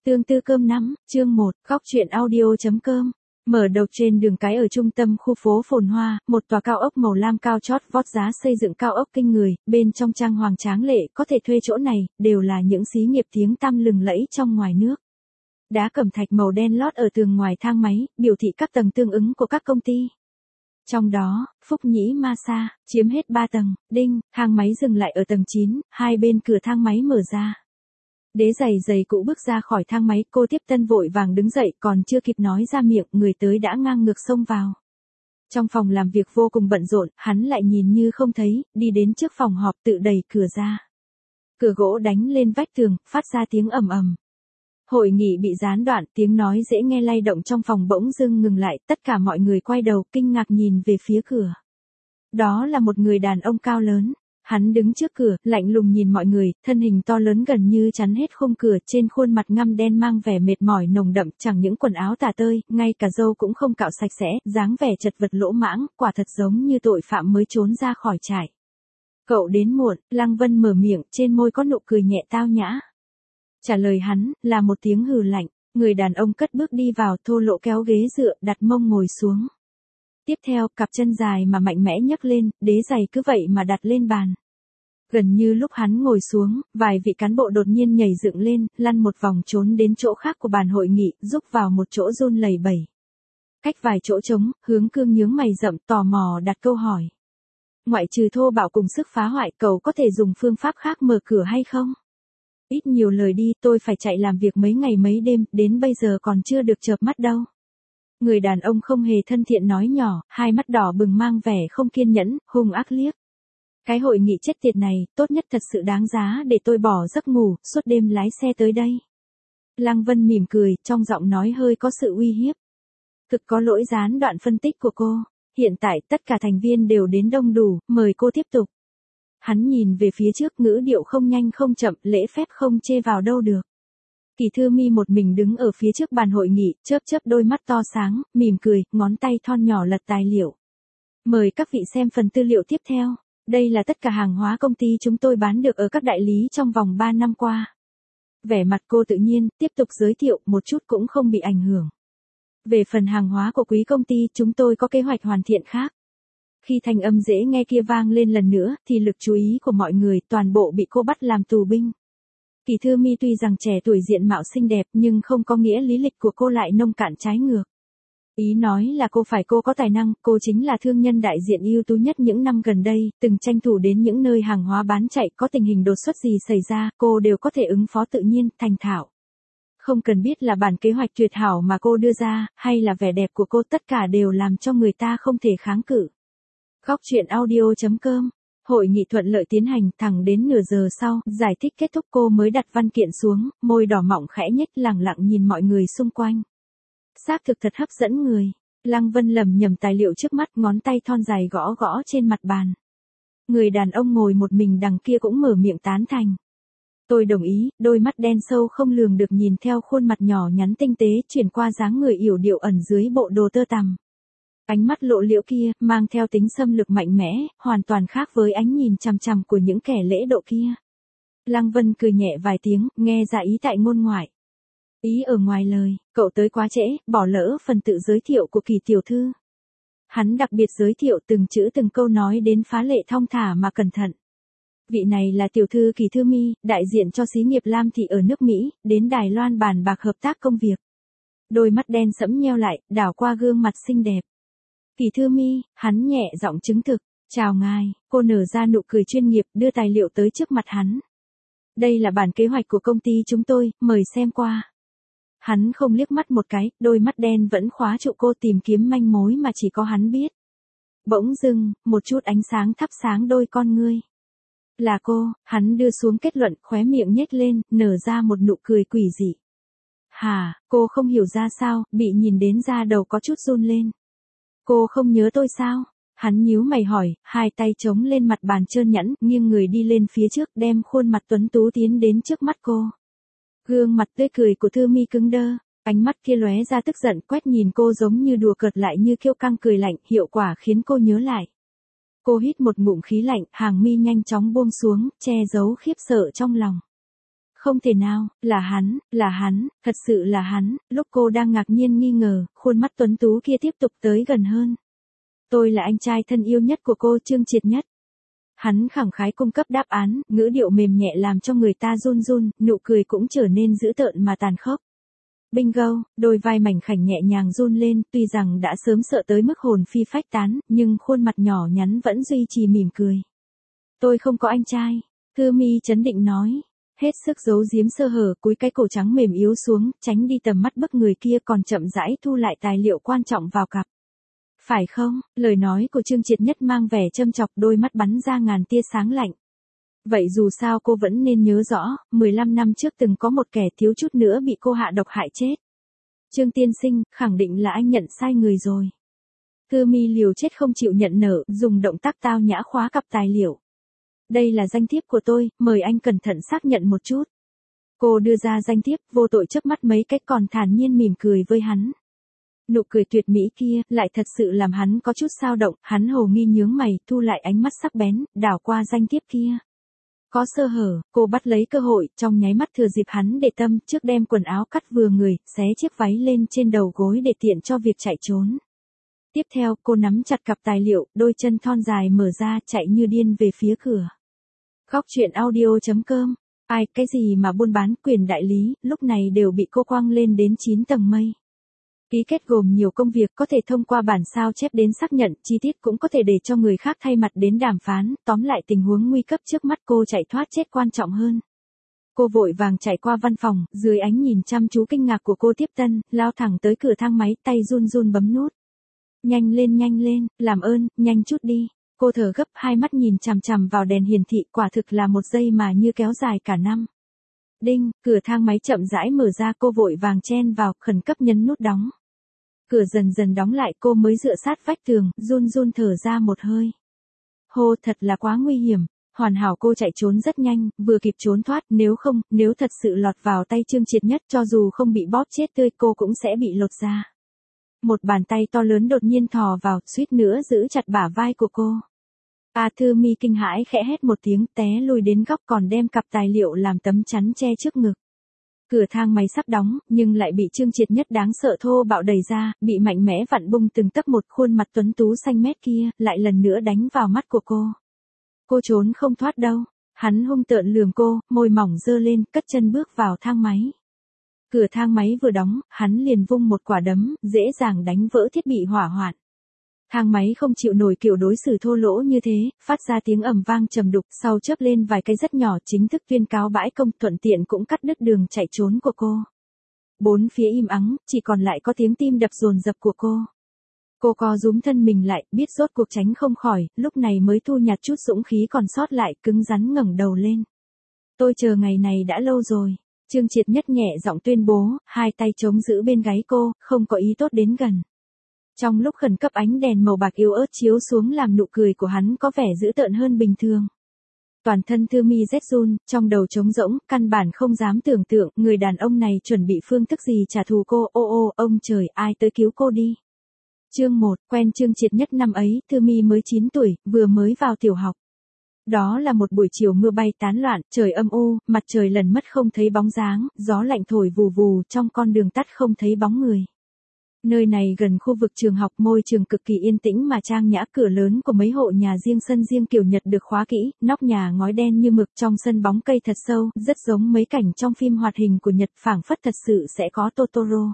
Tương tư cơm nắm, chương 1, góc truyện audio.com. Mở đầu trên đường cái ở trung tâm khu phố phồn hoa, một tòa cao ốc màu lam cao chót vót giá xây dựng cao ốc kinh người, bên trong trang hoàng tráng lệ, có thể thuê chỗ này, đều là những xí nghiệp tiếng tăm lừng lẫy trong ngoài nước. Đá cẩm thạch màu đen lót ở tường ngoài thang máy, biểu thị các tầng tương ứng của các công ty. Trong đó, Phúc Nhĩ Masa, chiếm hết 3 tầng, đinh, thang máy dừng lại ở tầng 9, hai bên cửa thang máy mở ra. Đế giày cũ bước ra khỏi thang máy, cô tiếp tân vội vàng đứng dậy, còn chưa kịp nói ra miệng, người tới đã ngang ngược xông vào. Trong phòng làm việc vô cùng bận rộn, hắn lại nhìn như không thấy, đi đến trước phòng họp tự đẩy cửa ra. Cửa gỗ đánh lên vách tường, phát ra tiếng ầm ầm. Hội nghị bị gián đoạn, tiếng nói dễ nghe lay động trong phòng bỗng dưng ngừng lại, tất cả mọi người quay đầu kinh ngạc nhìn về phía cửa. Đó là một người đàn ông cao lớn. Hắn đứng trước cửa, lạnh lùng nhìn mọi người, thân hình to lớn gần như chắn hết khung cửa, trên khuôn mặt ngăm đen mang vẻ mệt mỏi nồng đậm, chẳng những quần áo tả tơi, ngay cả râu cũng không cạo sạch sẽ, dáng vẻ chật vật lỗ mãng, quả thật giống như tội phạm mới trốn ra khỏi trại. Cậu đến muộn, Lăng Vân mở miệng, trên môi có nụ cười nhẹ tao nhã. Trả lời hắn, là một tiếng hừ lạnh, người đàn ông cất bước đi vào, thô lỗ kéo ghế dựa, đặt mông ngồi xuống. Tiếp theo, cặp chân dài mà mạnh mẽ nhấc lên, đế giày cứ vậy mà đặt lên bàn. Gần như lúc hắn ngồi xuống, vài vị cán bộ đột nhiên nhảy dựng lên, lăn một vòng trốn đến chỗ khác của bàn hội nghị, rúc vào một chỗ run lẩy bẩy. Cách vài chỗ trống, Hướng Cương nhướng mày rậm, tò mò đặt câu hỏi. Ngoại trừ thô bạo cùng sức phá hoại, cậu có thể dùng phương pháp khác mở cửa hay không? Ít nhiều lời đi, tôi phải chạy làm việc mấy ngày mấy đêm, đến bây giờ còn chưa được chợp mắt đâu. Người đàn ông không hề thân thiện nói nhỏ, hai mắt đỏ bừng mang vẻ không kiên nhẫn, hung ác liếc. Cái hội nghị chết tiệt này, tốt nhất thật sự đáng giá để tôi bỏ giấc ngủ, suốt đêm lái xe tới đây. Lăng Vân mỉm cười, trong giọng nói hơi có sự uy hiếp. Cực có lỗi gián đoạn phân tích của cô. Hiện tại tất cả thành viên đều đến đông đủ, mời cô tiếp tục. Hắn nhìn về phía trước, ngữ điệu không nhanh không chậm, lễ phép không chê vào đâu được. Kỳ Thư Mi một mình đứng ở phía trước bàn hội nghị, chớp chớp đôi mắt to sáng, mỉm cười, ngón tay thon nhỏ lật tài liệu. Mời các vị xem phần tư liệu tiếp theo. Đây là tất cả hàng hóa công ty chúng tôi bán được ở các đại lý trong vòng 3 năm qua. Vẻ mặt cô tự nhiên, tiếp tục giới thiệu, một chút cũng không bị ảnh hưởng. Về phần hàng hóa của quý công ty, chúng tôi có kế hoạch hoàn thiện khác. Khi thanh âm dễ nghe kia vang lên lần nữa, thì lực chú ý của mọi người toàn bộ bị cô bắt làm tù binh. Kỳ Thư Mi tuy rằng trẻ tuổi diện mạo xinh đẹp, nhưng không có nghĩa lý lịch của cô lại nông cạn trái ngược. Ý nói là cô có tài năng, cô chính là thương nhân đại diện ưu tú nhất những năm gần đây, từng tranh thủ đến những nơi hàng hóa bán chạy, có tình hình đột xuất gì xảy ra, cô đều có thể ứng phó tự nhiên, thành thạo. Không cần biết là bản kế hoạch tuyệt hảo mà cô đưa ra, hay là vẻ đẹp của cô, tất cả đều làm cho người ta không thể kháng cự. Góc truyện audio.com. Hội nghị thuận lợi tiến hành, thẳng đến nửa giờ sau, giải thích kết thúc cô mới đặt văn kiện xuống, môi đỏ mọng khẽ nhếch, lẳng lặng nhìn mọi người xung quanh. Xác thực thật hấp dẫn người. Lăng Vân lẩm nhẩm tài liệu trước mắt, ngón tay thon dài gõ gõ trên mặt bàn. Người đàn ông ngồi một mình đằng kia cũng mở miệng tán thành. Tôi đồng ý, đôi mắt đen sâu không lường được nhìn theo khuôn mặt nhỏ nhắn tinh tế chuyển qua dáng người yểu điệu ẩn dưới bộ đồ tơ tằm. Ánh mắt lộ liễu kia, mang theo tính xâm lược mạnh mẽ, hoàn toàn khác với ánh nhìn chằm chằm của những kẻ lễ độ kia. Lăng Vân cười nhẹ vài tiếng, nghe ra ý tại ngôn ngoại. Ý ở ngoài lời, cậu tới quá trễ, bỏ lỡ phần tự giới thiệu của Kỳ tiểu thư. Hắn đặc biệt giới thiệu từng chữ từng câu nói đến phá lệ thong thả mà cẩn thận. Vị này là tiểu thư Kỳ Thư Mi, đại diện cho xí nghiệp Lam Thị ở nước Mỹ, đến Đài Loan bàn bạc hợp tác công việc. Đôi mắt đen sẫm nheo lại, đảo qua gương mặt xinh đẹp. Kỳ Thư Mi, hắn nhẹ giọng chứng thực, chào ngài, cô nở ra nụ cười chuyên nghiệp, đưa tài liệu tới trước mặt hắn. Đây là bản kế hoạch của công ty chúng tôi, mời xem qua. Hắn không liếc mắt một cái, đôi mắt đen vẫn khóa trụ cô, tìm kiếm manh mối mà chỉ có hắn biết. Bỗng dưng, một chút ánh sáng thắp sáng đôi con ngươi. Là cô, hắn đưa xuống kết luận, khóe miệng nhếch lên, nở ra một nụ cười quỷ dị. Hả, cô không hiểu ra sao, bị nhìn đến da đầu có chút run lên. Cô không nhớ tôi sao? Hắn nhíu mày hỏi, hai tay chống lên mặt bàn trơn nhẵn, nghiêng người đi lên phía trước, đem khuôn mặt tuấn tú tiến đến trước mắt cô. Gương mặt tươi cười của Thư Mi cứng đơ, ánh mắt kia lóe ra tức giận, quét nhìn cô giống như đùa cợt lại như kiêu căng cười lạnh, hiệu quả khiến cô nhớ lại. Cô hít một ngụm khí lạnh, hàng mi nhanh chóng buông xuống, che giấu khiếp sợ trong lòng. Không thể nào, là hắn, thật sự là hắn, lúc cô đang ngạc nhiên nghi ngờ, khuôn mắt tuấn tú kia tiếp tục tới gần hơn. Tôi là anh trai thân yêu nhất của cô, Trương Triệt Nhất. Hắn khẳng khái cung cấp đáp án, ngữ điệu mềm nhẹ làm cho người ta run run, nụ cười cũng trở nên dữ tợn mà tàn khốc. Bingo, đôi vai mảnh khảnh nhẹ nhàng run lên, tuy rằng đã sớm sợ tới mức hồn phi phách tán, nhưng khuôn mặt nhỏ nhắn vẫn duy trì mỉm cười. Tôi không có anh trai, Thư Mi chấn định nói. Hết sức giấu giếm sơ hở, cúi cái cổ trắng mềm yếu xuống, tránh đi tầm mắt bức người kia, còn chậm rãi thu lại tài liệu quan trọng vào cặp. Phải không? Lời nói của Trương Triệt Nhất mang vẻ châm chọc, đôi mắt bắn ra ngàn tia sáng lạnh. Vậy dù sao cô vẫn nên nhớ rõ, 15 năm trước từng có một kẻ thiếu chút nữa bị cô hạ độc hại chết. Trương tiên sinh, khẳng định là anh nhận sai người rồi. Thư Mi liều chết không chịu nhận nợ, dùng động tác tao nhã khóa cặp tài liệu. Đây là danh thiếp của tôi, mời anh cẩn thận xác nhận một chút. Cô đưa ra danh thiếp, vô tội chớp mắt mấy cách còn thản nhiên mỉm cười với hắn. Nụ cười tuyệt mỹ kia, lại thật sự làm hắn có chút dao động, hắn hồ nghi nhướng mày, thu lại ánh mắt sắc bén, đảo qua danh thiếp kia. Có sơ hở, cô bắt lấy cơ hội, trong nháy mắt thừa dịp hắn để tâm, trước đem quần áo cắt vừa người, xé chiếc váy lên trên đầu gối để tiện cho việc chạy trốn. Tiếp theo, cô nắm chặt cặp tài liệu, đôi chân thon dài mở ra, chạy như điên về phía cửa. Góc truyện audio.com. Ai, cái gì mà buôn bán quyền đại lý, lúc này đều bị cô quăng lên đến 9 tầng mây. Ký kết gồm nhiều công việc, có thể thông qua bản sao chép đến xác nhận, chi tiết cũng có thể để cho người khác thay mặt đến đàm phán, tóm lại tình huống nguy cấp trước mắt cô chạy thoát chết quan trọng hơn. Cô vội vàng chạy qua văn phòng, dưới ánh nhìn chăm chú kinh ngạc của cô tiếp tân, lao thẳng tới cửa thang máy, tay run run bấm nút. Nhanh lên, làm ơn, nhanh chút đi. Cô thở gấp, hai mắt nhìn chằm chằm vào đèn hiển thị, quả thực là một giây mà như kéo dài cả năm. Đinh, cửa thang máy chậm rãi mở ra, cô vội vàng chen vào, khẩn cấp nhấn nút đóng. Cửa dần dần đóng lại, cô mới dựa sát vách tường, run run thở ra một hơi. Hô, thật là quá nguy hiểm. Hoàn hảo cô chạy trốn rất nhanh, vừa kịp trốn thoát, nếu thật sự lọt vào tay Trương Triệt Nhất, cho dù không bị bóp chết tươi cô cũng sẽ bị lột da. Một bàn tay to lớn đột nhiên thò vào, suýt nữa giữ chặt bả vai của cô. Thư Mi kinh hãi khẽ hét một tiếng, té lùi đến góc, còn đem cặp tài liệu làm tấm chắn che trước ngực. Cửa thang máy sắp đóng, nhưng lại bị Trương Triệt Nhất đáng sợ thô bạo đẩy ra, bị mạnh mẽ vặn bung từng tấc một, khuôn mặt tuấn tú xanh mét kia, lại lần nữa đánh vào mắt của cô. Cô trốn không thoát đâu. Hắn hung tợn lườm cô, môi mỏng dơ lên, cất chân bước vào thang máy. Cửa thang máy vừa đóng, hắn liền vung một quả đấm, dễ dàng đánh vỡ thiết bị hỏa hoạn. Thang máy không chịu nổi kiểu đối xử thô lỗ như thế, phát ra tiếng ầm vang trầm đục, sau chớp lên vài cái rất nhỏ, chính thức tuyên cáo bãi công, thuận tiện cũng cắt đứt đường chạy trốn của cô. Bốn phía im ắng, chỉ còn lại có tiếng tim đập dồn dập của cô. Cô co rúm thân mình lại, biết rốt cuộc tránh không khỏi, lúc này mới thu nhặt chút dũng khí còn sót lại, cứng rắn ngẩng đầu lên. Tôi chờ ngày này đã lâu rồi. Trương Triệt Nhất nhẹ giọng tuyên bố, hai tay chống giữ bên gáy cô, không có ý tốt đến gần. Trong lúc khẩn cấp ánh đèn màu bạc yếu ớt chiếu xuống làm nụ cười của hắn có vẻ dữ tợn hơn bình thường. Toàn thân Thư Mi rét run, trong đầu trống rỗng, căn bản không dám tưởng tượng người đàn ông này chuẩn bị phương thức gì trả thù cô. Ông trời, ai tới cứu cô đi. Chương 1, quen Trương Triệt Nhất năm ấy, Thư Mi mới 9 tuổi, vừa mới vào tiểu học. Đó là một buổi chiều mưa bay tán loạn, trời âm u, mặt trời lần mất không thấy bóng dáng, gió lạnh thổi vù vù, trong con đường tắt không thấy bóng người. Nơi này gần khu vực trường học, môi trường cực kỳ yên tĩnh mà trang nhã, cửa lớn của mấy hộ nhà riêng sân riêng kiểu Nhật được khóa kỹ, nóc nhà ngói đen như mực, trong sân bóng cây thật sâu, rất giống mấy cảnh trong phim hoạt hình của Nhật, phảng phất thật sự sẽ có Totoro.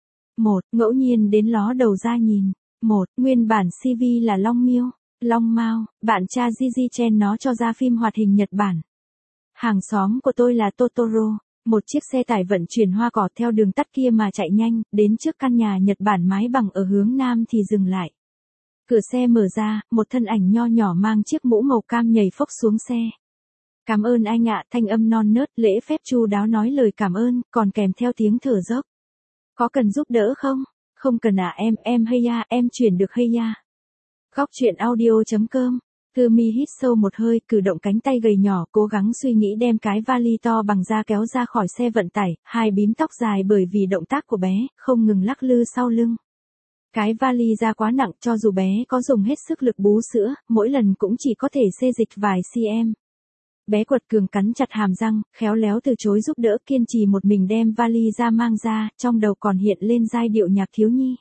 Ngẫu nhiên đến ló đầu ra nhìn. Nguyên bản CV là Long Miêu, Long Mao, bạn cha Gigi Chen nó cho ra phim hoạt hình Nhật Bản. Hàng xóm của tôi là Totoro. Một chiếc xe tải vận chuyển hoa cỏ theo đường tắt kia mà chạy nhanh, đến trước căn nhà Nhật Bản mái bằng ở hướng nam thì dừng lại. Cửa xe mở ra, một thân ảnh nho nhỏ mang chiếc mũ màu cam nhảy phốc xuống xe. Cảm ơn anh ạ, thanh âm non nớt, lễ phép chu đáo nói lời cảm ơn, còn kèm theo tiếng thở dốc. Có cần giúp đỡ không? Không cần à, em hay ya, em chuyển được hay ya. Góc truyện audio.com. Thư Mi hít sâu một hơi, cử động cánh tay gầy nhỏ, cố gắng suy nghĩ đem cái vali to bằng da kéo ra khỏi xe vận tải, hai bím tóc dài bởi vì động tác của bé, không ngừng lắc lư sau lưng. Cái vali da quá nặng, cho dù bé có dùng hết sức lực bú sữa, mỗi lần cũng chỉ có thể xê dịch vài cm. Bé quật cường cắn chặt hàm răng, khéo léo từ chối giúp đỡ, kiên trì một mình đem vali ra mang ra, trong đầu còn hiện lên giai điệu nhạc thiếu nhi.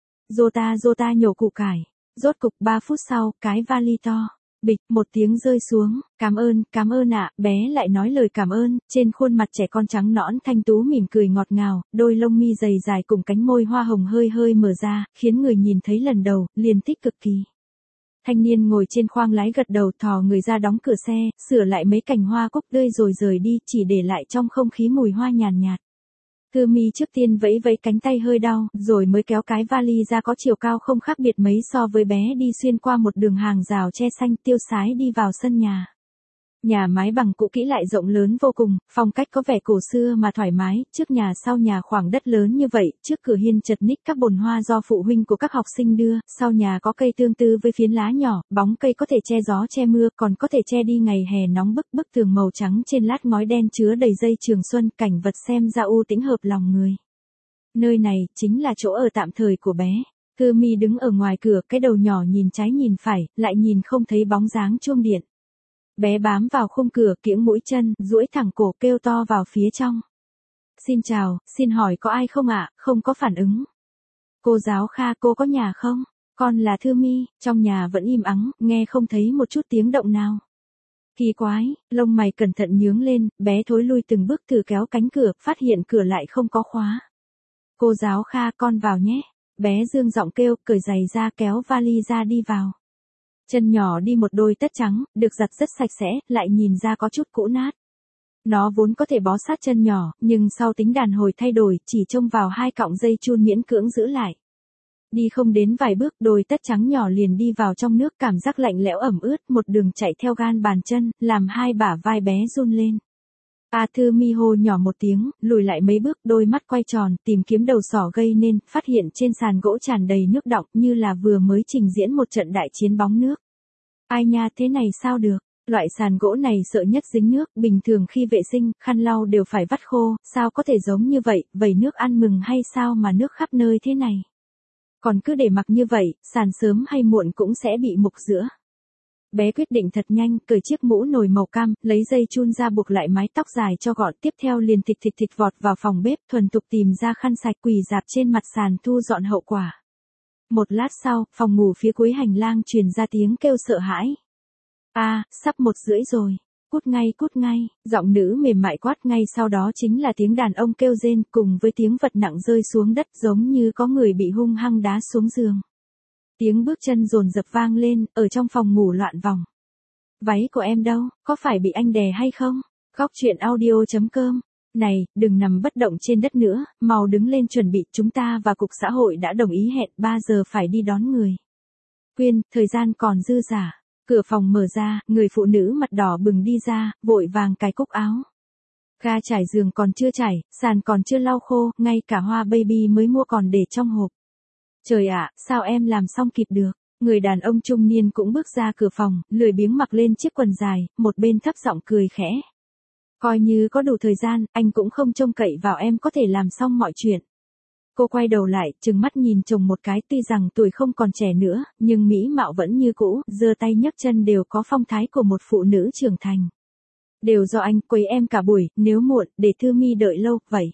Rô ta nhổ củ cải. Rốt cục 3 phút sau, cái vali to. Bịch, một tiếng rơi xuống. Cảm ơn ạ, bé lại nói lời cảm ơn, trên khuôn mặt trẻ con trắng nõn thanh tú mỉm cười ngọt ngào, đôi lông mi dày dài cùng cánh môi hoa hồng hơi hơi mở ra, khiến người nhìn thấy lần đầu, liền thích cực kỳ. Thanh niên ngồi trên khoang lái gật đầu, thò người ra đóng cửa xe, sửa lại mấy cành hoa cúc tươi rồi rời đi, chỉ để lại trong không khí mùi hoa nhàn nhạt. Thư Mi trước tiên vẫy vẫy cánh tay hơi đau, rồi mới kéo cái vali ra, có chiều cao không khác biệt mấy so với bé, đi xuyên qua một đường hàng rào tre xanh, tiêu sái đi vào sân nhà. Nhà mái bằng cũ kỹ lại rộng lớn vô cùng, phong cách có vẻ cổ xưa mà thoải mái, trước nhà sau nhà khoảng đất lớn như vậy, trước cửa hiên chật ních các bồn hoa do phụ huynh của các học sinh đưa, sau nhà có cây tương tư với phiến lá nhỏ, bóng cây có thể che gió che mưa, còn có thể che đi ngày hè nóng bức, bức tường màu trắng trên lát ngói đen chứa đầy dây trường xuân, cảnh vật xem ra u tĩnh hợp lòng người. Nơi này chính là chỗ ở tạm thời của bé. Thư Mi đứng ở ngoài cửa, cái đầu nhỏ nhìn trái nhìn phải, lại nhìn không thấy bóng dáng chuông điện. Bé bám vào khung cửa, kiễng mũi chân, duỗi thẳng cổ kêu to vào phía trong. Xin chào, xin hỏi có ai không ạ? Không có phản ứng. Cô giáo Kha, cô có nhà không? Con là Thư Mi, trong nhà vẫn im ắng, nghe không thấy một chút tiếng động nào. Kỳ quái, lông mày cẩn thận nhướng lên, bé thối lui từng bước thử kéo cánh cửa, phát hiện cửa lại không có khóa. Cô giáo Kha, con vào nhé. Bé dương giọng kêu, cởi giày ra, kéo vali ra đi vào. Chân nhỏ đi một đôi tất trắng, được giặt rất sạch sẽ, lại nhìn ra có chút cũ nát. Nó vốn có thể bó sát chân nhỏ, nhưng sau tính đàn hồi thay đổi, chỉ trông vào 2 cọng dây chun miễn cưỡng giữ lại. Đi không đến vài bước, đôi tất trắng nhỏ liền đi vào trong nước, cảm giác lạnh lẽo ẩm ướt, một đường chạy theo gan bàn chân, làm 2 bả vai bé run lên. Thư Mi hô nhỏ một tiếng, lùi lại mấy bước, đôi mắt quay tròn, tìm kiếm đầu sỏ gây nên, phát hiện trên sàn gỗ tràn đầy nước đọng, như là vừa mới trình diễn một trận đại chiến bóng nước. Ai nha, thế này sao được? Loại sàn gỗ này sợ nhất dính nước, bình thường khi vệ sinh, khăn lau đều phải vắt khô, sao có thể giống như vậy, vẩy nước ăn mừng hay sao mà nước khắp nơi thế này? Còn cứ để mặc như vậy, sàn sớm hay muộn cũng sẽ bị mục rữa. Bé quyết định thật nhanh, cởi chiếc mũ nồi màu cam, lấy dây chun ra buộc lại mái tóc dài cho gọn, tiếp theo liền thịch vọt vào phòng bếp, thuần thục tìm ra khăn sạch, quỳ rạp trên mặt sàn thu dọn hậu quả. Một lát sau, phòng ngủ phía cuối hành lang truyền ra tiếng kêu sợ hãi. Sắp 1:30 rồi. Cút ngay, giọng nữ mềm mại quát, ngay sau đó chính là tiếng đàn ông kêu rên, cùng với tiếng vật nặng rơi xuống đất, giống như có người bị hung hăng đá xuống giường. Tiếng bước chân dồn dập vang lên, ở trong phòng ngủ loạn vòng. Váy của em đâu, có phải bị anh đè hay không? Góc truyện audio.com. Này, đừng nằm bất động trên đất nữa, mau đứng lên chuẩn bị, chúng ta và Cục Xã hội đã đồng ý hẹn 3 giờ phải đi đón người. Quyên, thời gian còn dư dả. Cửa phòng mở ra, người phụ nữ mặt đỏ bừng đi ra, vội vàng cài cúc áo. Ga trải giường còn chưa trải, sàn còn chưa lau khô, ngay cả hoa baby mới mua còn để trong hộp. Trời ạ, sao em làm xong kịp được? Người đàn ông trung niên cũng bước ra cửa phòng, lười biếng mặc lên chiếc quần dài, một bên thấp giọng cười khẽ. Coi như có đủ thời gian, anh cũng không trông cậy vào em có thể làm xong mọi chuyện. Cô quay đầu lại, trừng mắt nhìn chồng một cái, tuy rằng tuổi không còn trẻ nữa, nhưng mỹ mạo vẫn như cũ, giơ tay nhấc chân đều có phong thái của một phụ nữ trưởng thành. Đều do anh quấy em cả buổi, nếu muộn, để Thư Mi đợi lâu, vậy.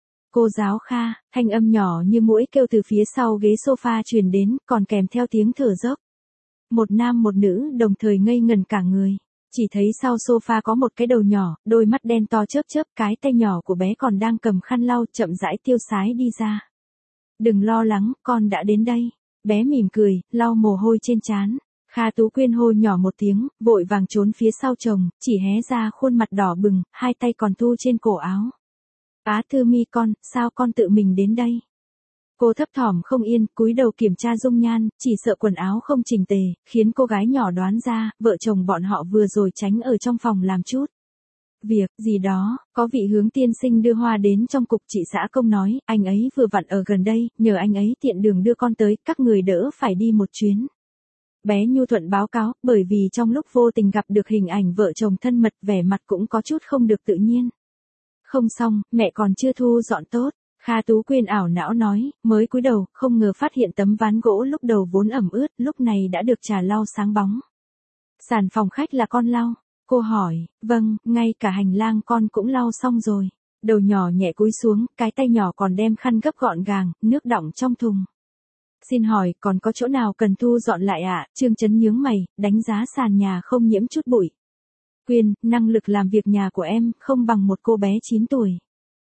Cô giáo Kha, thanh âm nhỏ như muỗi kêu từ phía sau ghế sofa truyền đến, còn kèm theo tiếng thở dốc. Một nam một nữ đồng thời ngây ngẩn cả người. Chỉ thấy sau sofa có một cái đầu nhỏ, đôi mắt đen to chớp chớp, cái tay nhỏ của bé còn đang cầm khăn lau, chậm rãi tiêu sái đi ra. Đừng lo lắng, con đã đến đây. Bé mỉm cười, lau mồ hôi trên trán. Kha Tú Quyên hô nhỏ một tiếng, vội vàng trốn phía sau chồng, chỉ hé ra khuôn mặt đỏ bừng, 2 tay còn thu trên cổ áo. Thư Mi con, sao con tự mình đến đây? Cô thấp thỏm không yên, cúi đầu kiểm tra dung nhan, chỉ sợ quần áo không chỉnh tề, khiến cô gái nhỏ đoán ra, vợ chồng bọn họ vừa rồi tránh ở trong phòng làm chút việc gì đó, có vị hướng tiên sinh đưa hoa đến trong cục, chị xã công nói, anh ấy vừa vặn ở gần đây, nhờ anh ấy tiện đường đưa con tới, các người đỡ phải đi một chuyến. Bé nhu thuận báo cáo, bởi vì trong lúc vô tình gặp được hình ảnh vợ chồng thân mật, vẻ mặt cũng có chút không được tự nhiên. Không xong, mẹ còn chưa thu dọn tốt. Kha Tú Quyên ảo não nói, mới cúi đầu, không ngờ phát hiện tấm ván gỗ lúc đầu vốn ẩm ướt, lúc này đã được trà lau sáng bóng. Sàn phòng khách là con lau. Cô hỏi, vâng, ngay cả hành lang con cũng lau xong rồi. Đầu nhỏ nhẹ cúi xuống, cái tay nhỏ còn đem khăn gấp gọn gàng, nước đọng trong thùng. Xin hỏi, còn có chỗ nào cần thu dọn lại ạ? Trương Chấn nhướng mày, đánh giá sàn nhà không nhiễm chút bụi. Quyên, năng lực làm việc nhà của em không bằng một cô bé 9 tuổi.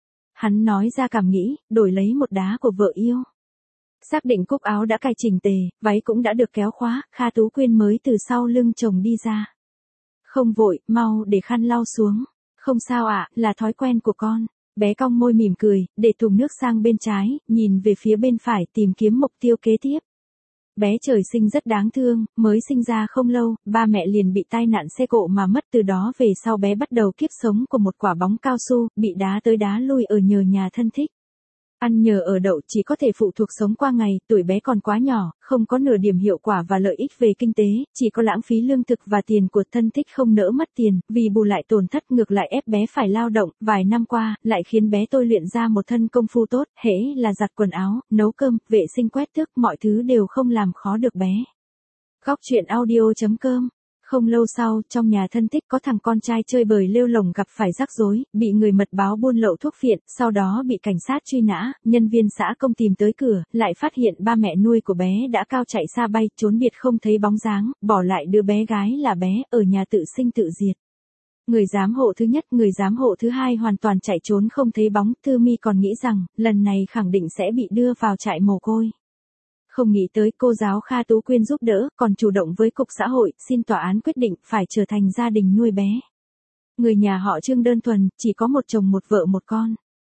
Hắn nói ra cảm nghĩ, đổi lấy một đá của vợ yêu. Xác định cúc áo đã cài chỉnh tề, váy cũng đã được kéo khóa, Kha Tú Quyên mới từ sau lưng chồng đi ra. Không vội, mau để khăn lau xuống. Không sao ạ, là thói quen của con. Bé cong môi mỉm cười, để thùng nước sang bên trái, nhìn về phía bên phải tìm kiếm mục tiêu kế tiếp. Bé trời sinh rất đáng thương, mới sinh ra không lâu, ba mẹ liền bị tai nạn xe cộ mà mất, từ đó về sau bé bắt đầu kiếp sống của một quả bóng cao su, bị đá tới đá lui ở nhờ nhà thân thích. Ăn nhờ ở đậu chỉ có thể phụ thuộc sống qua ngày, tuổi bé còn quá nhỏ, không có nửa điểm hiệu quả và lợi ích về kinh tế, chỉ có lãng phí lương thực và tiền của thân thích không nỡ mất tiền, vì bù lại tổn thất ngược lại ép bé phải lao động, vài năm qua, lại khiến bé tôi luyện ra một thân công phu tốt, hễ là giặt quần áo, nấu cơm, vệ sinh quét tước, mọi thứ đều không làm khó được bé. Góc truyện audio.com. Không lâu sau, trong nhà thân thích có thằng con trai chơi bời lêu lổng gặp phải rắc rối, bị người mật báo buôn lậu thuốc phiện, sau đó bị cảnh sát truy nã, nhân viên xã công tìm tới cửa, lại phát hiện ba mẹ nuôi của bé đã cao chạy xa bay, trốn biệt không thấy bóng dáng, bỏ lại đứa bé gái là bé, ở nhà tự sinh tự diệt. Người giám hộ thứ nhất, người giám hộ thứ hai hoàn toàn chạy trốn không thấy bóng, Thư Mi còn nghĩ rằng, lần này khẳng định sẽ bị đưa vào trại mồ côi. Không nghĩ tới cô giáo Kha Tú Quyên giúp đỡ, còn chủ động với cục xã hội, xin tòa án quyết định phải trở thành gia đình nuôi bé. Người nhà họ Trương đơn thuần, chỉ có một chồng một vợ một con.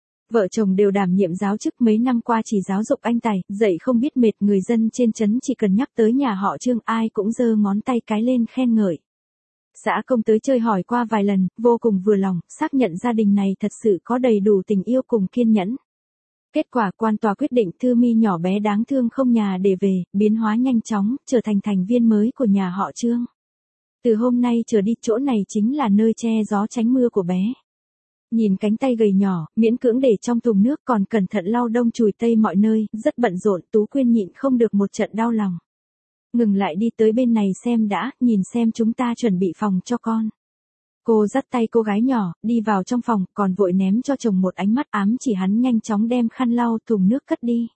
Vợ chồng đều đảm nhiệm giáo chức, mấy năm qua chỉ giáo dục anh tài, dạy không biết mệt, người dân trên trấn chỉ cần nhắc tới nhà họ Trương ai cũng giơ ngón tay cái lên khen ngợi. Xã công tới chơi hỏi qua vài lần, vô cùng vừa lòng, xác nhận gia đình này thật sự có đầy đủ tình yêu cùng kiên nhẫn. Kết quả quan tòa quyết định Thư Mi nhỏ bé đáng thương không nhà để về, biến hóa nhanh chóng, trở thành thành viên mới của nhà họ Trương. Từ hôm nay trở đi chỗ này chính là nơi che gió tránh mưa của bé. Nhìn cánh tay gầy nhỏ, miễn cưỡng để trong thùng nước còn cẩn thận lau đông chùi tây mọi nơi, rất bận rộn, Tú Quyên nhịn không được một trận đau lòng. Ngừng lại đi tới bên này xem đã, nhìn xem chúng ta chuẩn bị phòng cho con. Cô dắt tay cô gái nhỏ, đi vào trong phòng, còn vội ném cho chồng một ánh mắt ám chỉ hắn nhanh chóng đem khăn lau thùng nước cất đi.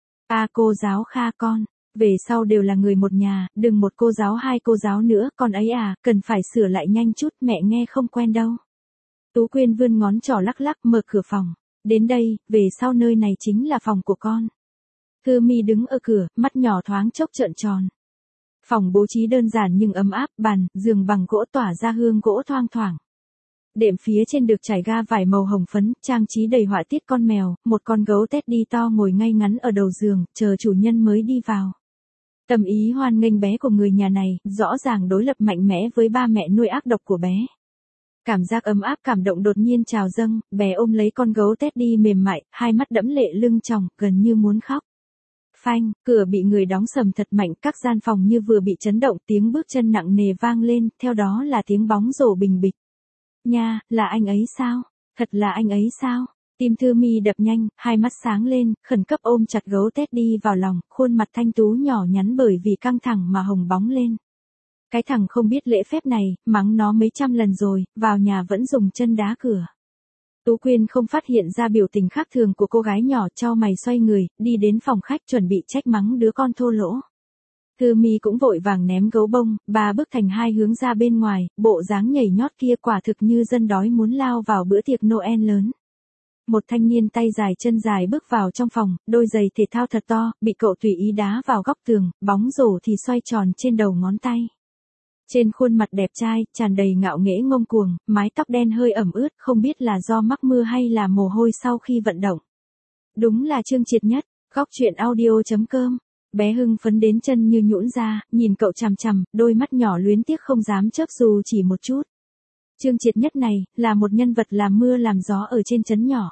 Cô giáo Kha con, về sau đều là người một nhà, đừng một cô giáo hai cô giáo nữa, con ấy cần phải sửa lại nhanh chút, mẹ nghe không quen đâu. Tú Quyên vươn ngón trỏ lắc lắc mở cửa phòng. Đến đây, về sau nơi này chính là phòng của con. Thư Mi đứng ở cửa, mắt nhỏ thoáng chốc trợn tròn. Phòng bố trí đơn giản nhưng ấm áp, bàn, giường bằng gỗ tỏa ra hương gỗ thoang thoảng. Đệm phía trên được trải ga vải màu hồng phấn, trang trí đầy họa tiết con mèo, một con gấu Teddy to ngồi ngay ngắn ở đầu giường, chờ chủ nhân mới đi vào. Tâm ý hoan nghênh bé của người nhà này, rõ ràng đối lập mạnh mẽ với ba mẹ nuôi ác độc của bé. Cảm giác ấm áp cảm động đột nhiên trào dâng, bé ôm lấy con gấu Teddy mềm mại, hai mắt đẫm lệ lưng tròng, gần như muốn khóc. Phanh, cửa bị người đóng sầm thật mạnh, các gian phòng như vừa bị chấn động, tiếng bước chân nặng nề vang lên, theo đó là tiếng bóng rổ bình bịch. Nha, là anh ấy sao? Thật là anh ấy sao? Tim Thư Mi đập nhanh, hai mắt sáng lên, khẩn cấp ôm chặt gấu Teddy vào lòng, khuôn mặt thanh tú nhỏ nhắn bởi vì căng thẳng mà hồng bóng lên. Cái thằng không biết lễ phép này, mắng nó mấy trăm lần rồi, vào nhà vẫn dùng chân đá cửa. Tú Quyên không phát hiện ra biểu tình khác thường của cô gái nhỏ, chau mày xoay người, đi đến phòng khách chuẩn bị trách mắng đứa con thô lỗ. Thư Mi cũng vội vàng ném gấu bông, ba bước thành hai hướng ra bên ngoài, bộ dáng nhảy nhót kia quả thực như dân đói muốn lao vào bữa tiệc Noel lớn. Một thanh niên tay dài chân dài bước vào trong phòng, đôi giày thể thao thật to, bị cậu tùy ý đá vào góc tường, bóng rổ thì xoay tròn trên đầu ngón tay. Trên khuôn mặt đẹp trai, tràn đầy ngạo nghễ ngông cuồng, mái tóc đen hơi ẩm ướt, không biết là do mắc mưa hay là mồ hôi sau khi vận động. Đúng là Trương Triệt Nhất, góc truyện audio.com. Bé hưng phấn đến chân như nhũn ra, nhìn cậu chằm chằm, đôi mắt nhỏ luyến tiếc không dám chớp dù chỉ một chút. Trương Triệt Nhất này, là một nhân vật làm mưa làm gió ở trên trấn nhỏ.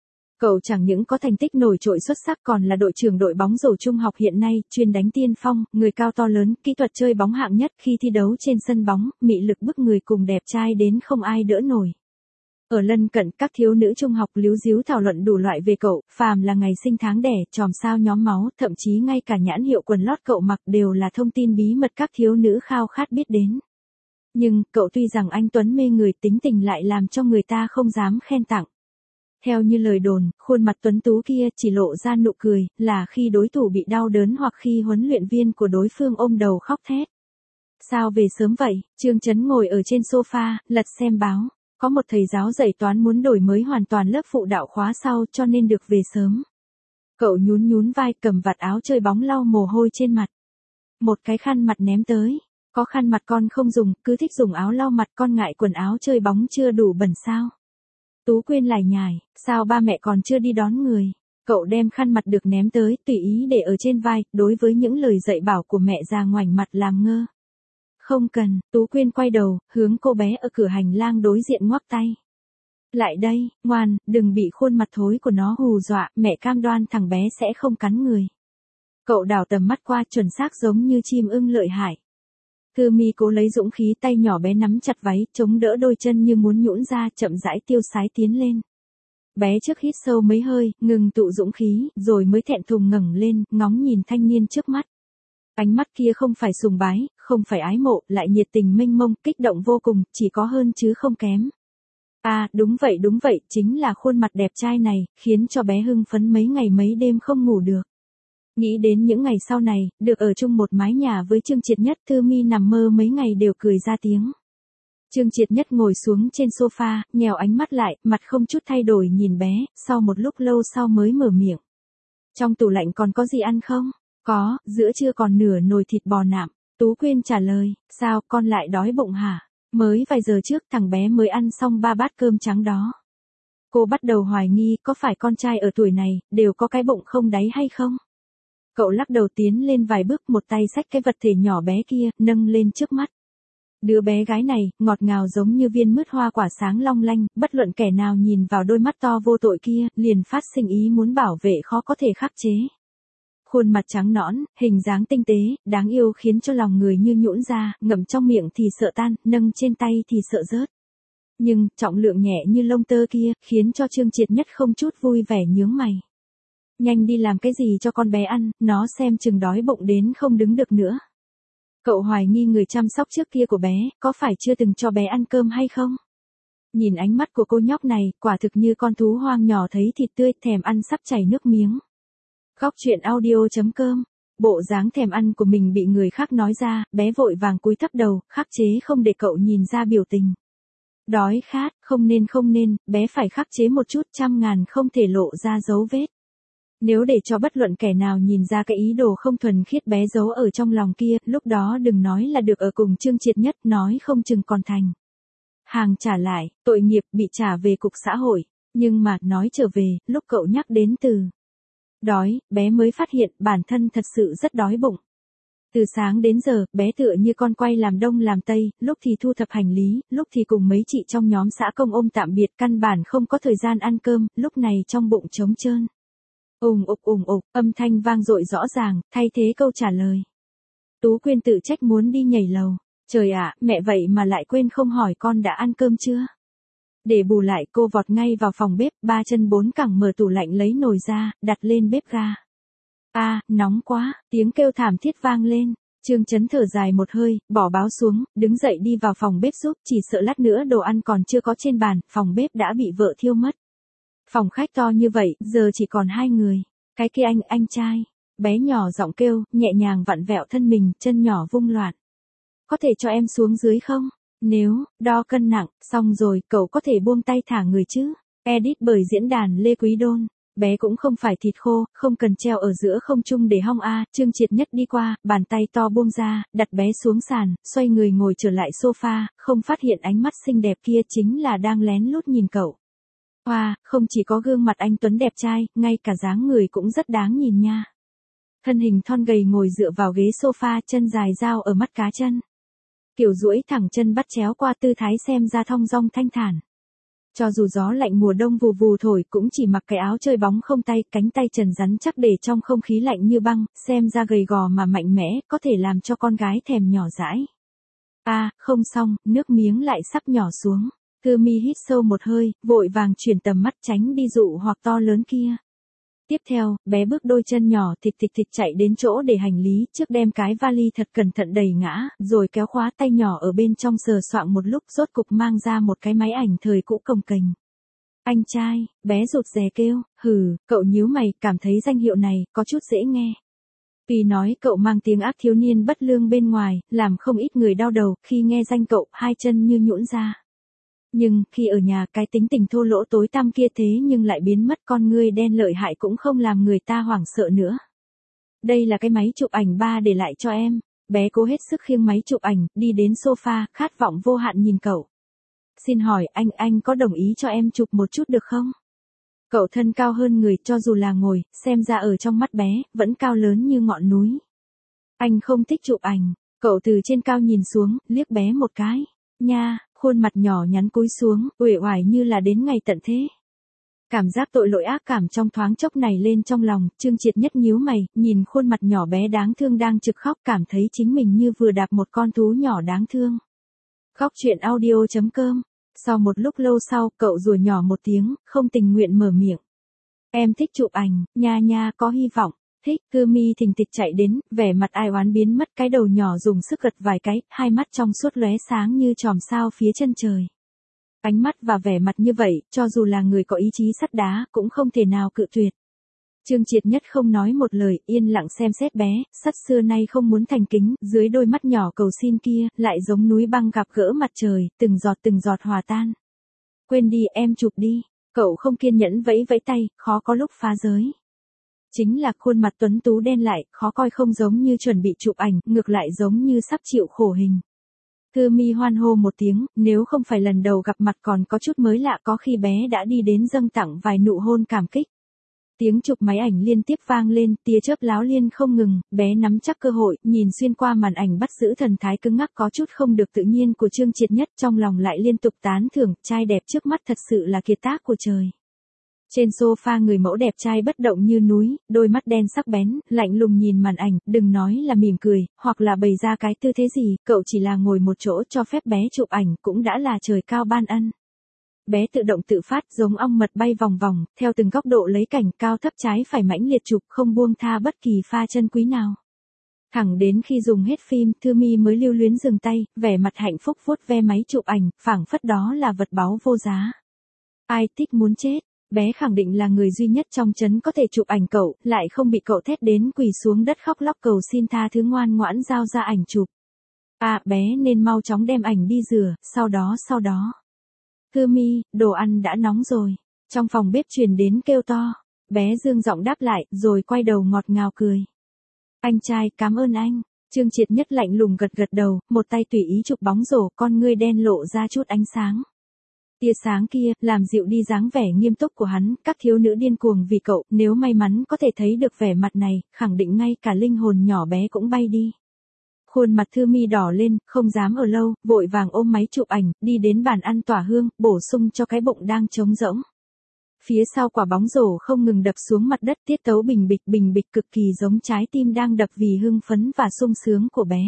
Cậu chẳng những có thành tích nổi trội xuất sắc còn là đội trưởng đội bóng rổ trung học hiện nay, chuyên đánh tiên phong, người cao to lớn, kỹ thuật chơi bóng hạng nhất, khi thi đấu trên sân bóng, mị lực bức người cùng đẹp trai đến không ai đỡ nổi. Ở lân cận, các thiếu nữ trung học líu díu thảo luận đủ loại về cậu, phàm là ngày sinh tháng đẻ, chòm sao nhóm máu, thậm chí ngay cả nhãn hiệu quần lót cậu mặc đều là thông tin bí mật các thiếu nữ khao khát biết đến. Nhưng, cậu tuy rằng anh Tuấn mê người, tính tình lại làm cho người ta không dám khen tặng. Theo như lời đồn, khuôn mặt tuấn tú kia chỉ lộ ra nụ cười, là khi đối thủ bị đau đớn hoặc khi huấn luyện viên của đối phương ôm đầu khóc thét. Sao về sớm vậy? Trương Chấn ngồi ở trên sofa, lật xem báo. Có một thầy giáo dạy toán muốn đổi mới hoàn toàn lớp phụ đạo khóa sau cho nên được về sớm. Cậu nhún nhún vai, cầm vạt áo chơi bóng lau mồ hôi trên mặt. Một cái khăn mặt ném tới. Có khăn mặt con không dùng, cứ thích dùng áo lau mặt, con ngại quần áo chơi bóng chưa đủ bẩn sao? Tú Quyên lải nhải, sao ba mẹ còn chưa đi đón người? Cậu đem khăn mặt được ném tới, tùy ý để ở trên vai, đối với những lời dạy bảo của mẹ già ngoảnh mặt làm ngơ. Không cần, Tú Quyên quay đầu, hướng cô bé ở cửa hành lang đối diện ngoắc tay. Lại đây, ngoan, đừng bị khuôn mặt thối của nó hù dọa, mẹ cam đoan thằng bé sẽ không cắn người. Cậu đảo tầm mắt qua, chuẩn xác giống như chim ưng lợi hại. Thư Mi cố lấy dũng khí, tay nhỏ bé nắm chặt váy, chống đỡ đôi chân như muốn nhũn ra, chậm rãi tiêu sái tiến lên. Bé trước hít sâu mấy hơi, ngừng tụ dũng khí, rồi mới thẹn thùng ngẩng lên, ngóng nhìn thanh niên trước mắt. Ánh mắt kia không phải sùng bái, không phải ái mộ, lại nhiệt tình mênh mông, kích động vô cùng, chỉ có hơn chứ không kém. À, đúng vậy, chính là khuôn mặt đẹp trai này, khiến cho bé hưng phấn mấy ngày mấy đêm không ngủ được. Nghĩ đến những ngày sau này, được ở chung một mái nhà với Trương Triệt Nhất, Thư Mi nằm mơ mấy ngày đều cười ra tiếng. Trương Triệt Nhất ngồi xuống trên sofa, nhèo ánh mắt lại, mặt không chút thay đổi nhìn bé, sau một lúc lâu sau mới mở miệng. Trong tủ lạnh còn có gì ăn không? Có, giữa trưa còn nửa nồi thịt bò nạm. Tú Quyên trả lời, sao con lại đói bụng hả? Mới vài giờ trước thằng bé mới ăn xong 3 bát cơm trắng đó. Cô bắt đầu hoài nghi có phải con trai ở tuổi này, đều có cái bụng không đáy hay không? Cậu lắc đầu tiến lên vài bước, một tay xách cái vật thể nhỏ bé kia, nâng lên trước mắt. Đứa bé gái này, ngọt ngào giống như viên mứt hoa quả sáng long lanh, bất luận kẻ nào nhìn vào đôi mắt to vô tội kia, liền phát sinh ý muốn bảo vệ khó có thể khắc chế. Khuôn mặt trắng nõn, hình dáng tinh tế, đáng yêu khiến cho lòng người như nhũn ra, ngậm trong miệng thì sợ tan, nâng trên tay thì sợ rớt. Nhưng, trọng lượng nhẹ như lông tơ kia, khiến cho Trương Triệt Nhất không chút vui vẻ nhướng mày. Nhanh đi làm cái gì cho con bé ăn, nó xem chừng đói bụng đến không đứng được nữa. Cậu hoài nghi người chăm sóc trước kia của bé, có phải chưa từng cho bé ăn cơm hay không? Nhìn ánh mắt của cô nhóc này, quả thực như con thú hoang nhỏ thấy thịt tươi, thèm ăn sắp chảy nước miếng. Góc truyện audio.com. Bộ dáng thèm ăn của mình bị người khác nói ra, bé vội vàng cúi thấp đầu, khắc chế không để cậu nhìn ra biểu tình. Đói khát, không nên, bé phải khắc chế một chút, trăm ngàn không thể lộ ra dấu vết. Nếu để cho bất luận kẻ nào nhìn ra cái ý đồ không thuần khiết bé giấu ở trong lòng kia, lúc đó đừng nói là được ở cùng Trương Triệt Nhất, nói không chừng còn thành. Hàng trả lại, tội nghiệp bị trả về cục xã hội. Nhưng mà, nói trở về, lúc cậu nhắc đến từ đói, bé mới phát hiện bản thân thật sự rất đói bụng. Từ sáng đến giờ, bé tựa như con quay làm đông làm tây, lúc thì thu thập hành lý, lúc thì cùng mấy chị trong nhóm xã công ôm tạm biệt, căn bản không có thời gian ăn cơm, lúc này trong bụng trống trơn. Ùng ục, âm thanh vang dội rõ ràng, thay thế câu trả lời. Tú Quyên tự trách muốn đi nhảy lầu. Trời ạ, mẹ vậy mà lại quên không hỏi con đã ăn cơm chưa? Để bù lại, cô vọt ngay vào phòng bếp, 3 chân 4 cẳng mở tủ lạnh lấy nồi ra, đặt lên bếp ga. À, nóng quá, tiếng kêu thảm thiết vang lên. Trương Chấn thở dài một hơi, bỏ báo xuống, đứng dậy đi vào phòng bếp giúp, chỉ sợ lát nữa đồ ăn còn chưa có trên bàn, phòng bếp đã bị vợ thiêu mất. Phòng khách to như vậy, giờ chỉ còn 2 người. Cái kia anh trai. Bé nhỏ giọng kêu, nhẹ nhàng vặn vẹo thân mình, chân nhỏ vung loạn. Có thể cho em xuống dưới không? Nếu, đo cân nặng, xong rồi, cậu có thể buông tay thả người chứ? Edit bởi diễn đàn Lê Quý Đôn. Bé cũng không phải thịt khô, không cần treo ở giữa không trung để hong a. Trương Triệt Nhất đi qua, bàn tay to buông ra, đặt bé xuống sàn, xoay người ngồi trở lại sofa, không phát hiện ánh mắt xinh đẹp kia chính là đang lén lút nhìn cậu. Hoa, không chỉ có gương mặt anh Tuấn đẹp trai, ngay cả dáng người cũng rất đáng nhìn nha. Thân hình thon gầy ngồi dựa vào ghế sofa, chân dài dao ở mắt cá chân. Kiểu duỗi thẳng chân bắt chéo qua, tư thái xem ra thong dong thanh thản. Cho dù gió lạnh mùa đông vù vù thổi cũng chỉ mặc cái áo chơi bóng không tay, cánh tay trần rắn chắc để trong không khí lạnh như băng, xem ra gầy gò mà mạnh mẽ, có thể làm cho con gái thèm nhỏ dãi. À, không xong, nước miếng lại sắp nhỏ xuống. Thư Mi hít sâu một hơi, vội vàng chuyển tầm mắt tránh đi dụ hoặc to lớn kia. Tiếp theo, bé bước đôi chân nhỏ thịch thịch thịch chạy đến chỗ để hành lý, trước đem cái vali thật cẩn thận đẩy ngã, rồi kéo khóa tay nhỏ ở bên trong sờ soạng một lúc, rốt cục mang ra một cái máy ảnh thời cũ cồng kềnh. Anh trai, bé rụt rè kêu, cậu nhíu mày, cảm thấy danh hiệu này có chút dễ nghe. Vì nói cậu mang tiếng ác thiếu niên bất lương bên ngoài, làm không ít người đau đầu, khi nghe danh cậu, hai chân như nhũn ra. Nhưng, khi ở nhà, cái tính tình thô lỗ tối tăm kia thế nhưng lại biến mất, con ngươi đen lợi hại cũng không làm người ta hoảng sợ nữa. Đây là cái máy chụp ảnh ba để lại cho em. Bé cố hết sức khiêng máy chụp ảnh, đi đến sofa, khát vọng vô hạn nhìn cậu. Xin hỏi anh có đồng ý cho em chụp một chút được không? Cậu thân cao hơn người, cho dù là ngồi, xem ra ở trong mắt bé, vẫn cao lớn như ngọn núi. Anh không thích chụp ảnh. Cậu từ trên cao nhìn xuống, liếc bé một cái. Nha, khuôn mặt nhỏ nhắn cúi xuống, uể oải như là đến ngày tận thế. Cảm giác tội lỗi ác cảm trong thoáng chốc này lên trong lòng, Trương Triệt Nhất nhíu mày, nhìn khuôn mặt nhỏ bé đáng thương đang trực khóc, cảm thấy chính mình như vừa đạp một con thú nhỏ đáng thương. Khóc chuyện audio.com. Sau một lúc lâu sau, cậu rủa nhỏ một tiếng, không tình nguyện mở miệng. Em thích chụp ảnh, nha có hy vọng. Thích, Cư Mi thình thịch chạy đến, vẻ mặt ai oán biến mất, cái đầu nhỏ dùng sức gật vài cái, hai mắt trong suốt lóe sáng như chòm sao phía chân trời. Ánh mắt và vẻ mặt như vậy, cho dù là người có ý chí sắt đá, cũng không thể nào cự tuyệt. Trương Triệt Nhất không nói một lời, yên lặng xem xét bé, sắt xưa nay không muốn thành kính, dưới đôi mắt nhỏ cầu xin kia, lại giống núi băng gặp gỡ mặt trời, từng giọt hòa tan. Quên đi, em chụp đi. Cậu không kiên nhẫn vẫy vẫy tay, khó có lúc phá giới. Chính là khuôn mặt tuấn tú đen lại, khó coi không giống như chuẩn bị chụp ảnh, ngược lại giống như sắp chịu khổ hình. Cư Mi hoan hô một tiếng, nếu không phải lần đầu gặp mặt còn có chút mới lạ, có khi bé đã đi đến dâng tặng vài nụ hôn cảm kích. Tiếng chụp máy ảnh liên tiếp vang lên, tia chớp láo liên không ngừng, bé nắm chắc cơ hội, nhìn xuyên qua màn ảnh bắt giữ thần thái cứng ngắc có chút không được tự nhiên của Trương Triệt Nhất, trong lòng lại liên tục tán thưởng, trai đẹp trước mắt thật sự là kiệt tác của trời. Trên sofa người mẫu đẹp trai bất động như núi, đôi mắt đen sắc bén, lạnh lùng nhìn màn ảnh, đừng nói là mỉm cười, hoặc là bày ra cái tư thế gì, cậu chỉ là ngồi một chỗ cho phép bé chụp ảnh cũng đã là trời cao ban ân. Bé tự động tự phát giống ong mật bay vòng vòng, theo từng góc độ lấy cảnh cao thấp trái phải mãnh liệt chụp, không buông tha bất kỳ pha chân quý nào. Thẳng đến khi dùng hết phim, Thư Mi mới lưu luyến dừng tay, vẻ mặt hạnh phúc vuốt ve máy chụp ảnh, phảng phất đó là vật báu vô giá. Ai thích muốn chết. Bé khẳng định là người duy nhất trong trấn có thể chụp ảnh cậu, lại không bị cậu thét đến quỳ xuống đất khóc lóc cầu xin tha thứ, ngoan ngoãn giao ra ảnh chụp. Bé nên mau chóng đem ảnh đi rửa, sau đó. Cư Mi, đồ ăn đã nóng rồi. Trong phòng bếp truyền đến kêu to. Bé dương giọng đáp lại, rồi quay đầu ngọt ngào cười. Anh trai, cảm ơn anh. Trương Triệt Nhất lạnh lùng gật gật đầu, một tay tùy ý chụp bóng rổ, con ngươi đen lộ ra chút ánh sáng. Tia sáng kia, làm dịu đi dáng vẻ nghiêm túc của hắn, các thiếu nữ điên cuồng vì cậu, nếu may mắn có thể thấy được vẻ mặt này, khẳng định ngay cả linh hồn nhỏ bé cũng bay đi. Khuôn mặt Thư Mi đỏ lên, không dám ở lâu, vội vàng ôm máy chụp ảnh, đi đến bàn ăn tỏa hương, bổ sung cho cái bụng đang trống rỗng. Phía sau quả bóng rổ không ngừng đập xuống mặt đất, tiết tấu bình bịch cực kỳ giống trái tim đang đập vì hưng phấn và sung sướng của bé.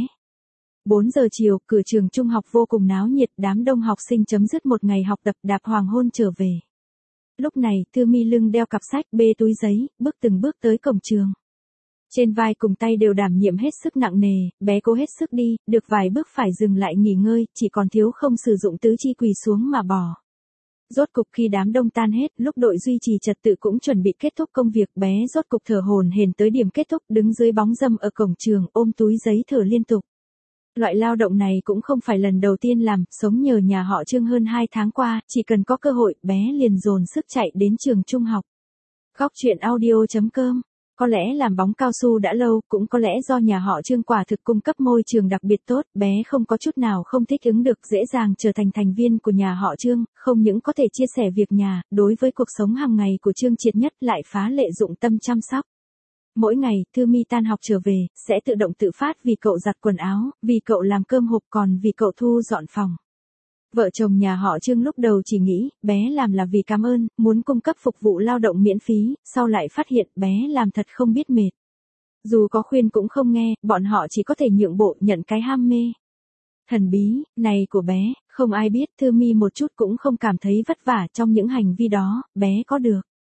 4 giờ chiều, cửa trường trung học vô cùng náo nhiệt, đám đông học sinh chấm dứt một ngày học tập đạp hoàng hôn trở về. Lúc này, Thư Mi lưng đeo cặp sách, bê túi giấy, bước từng bước tới cổng trường. Trên vai cùng tay đều đảm nhiệm hết sức nặng nề, bé cố hết sức đi, được vài bước phải dừng lại nghỉ ngơi, chỉ còn thiếu không sử dụng tứ chi quỳ xuống mà bỏ. Rốt cục khi đám đông tan hết, lúc đội duy trì trật tự cũng chuẩn bị kết thúc công việc, bé rốt cục thở hổn hển tới điểm kết thúc, đứng dưới bóng râm ở cổng trường, ôm túi giấy thở liên tục. Loại lao động này cũng không phải lần đầu tiên làm, sống nhờ nhà họ Trương hơn 2 tháng qua, chỉ cần có cơ hội, bé liền dồn sức chạy đến trường trung học. Khóc chuyện audio.com. Có lẽ làm bóng cao su đã lâu, cũng có lẽ do nhà họ Trương quả thực cung cấp môi trường đặc biệt tốt, bé không có chút nào không thích ứng được, dễ dàng trở thành thành viên của nhà họ Trương, không những có thể chia sẻ việc nhà, đối với cuộc sống hàng ngày của Trương Triệt Nhất lại phá lệ dụng tâm chăm sóc. Mỗi ngày, Thư Mi tan học trở về, sẽ tự động tự phát vì cậu giặt quần áo, vì cậu làm cơm hộp, còn vì cậu thu dọn phòng. Vợ chồng nhà họ Trương lúc đầu chỉ nghĩ, bé làm là vì cảm ơn, muốn cung cấp phục vụ lao động miễn phí, sau lại phát hiện bé làm thật không biết mệt. Dù có khuyên cũng không nghe, bọn họ chỉ có thể nhượng bộ nhận cái ham mê. Thần bí, này của bé, không ai biết, Thư Mi một chút cũng không cảm thấy vất vả trong những hành vi đó, bé có được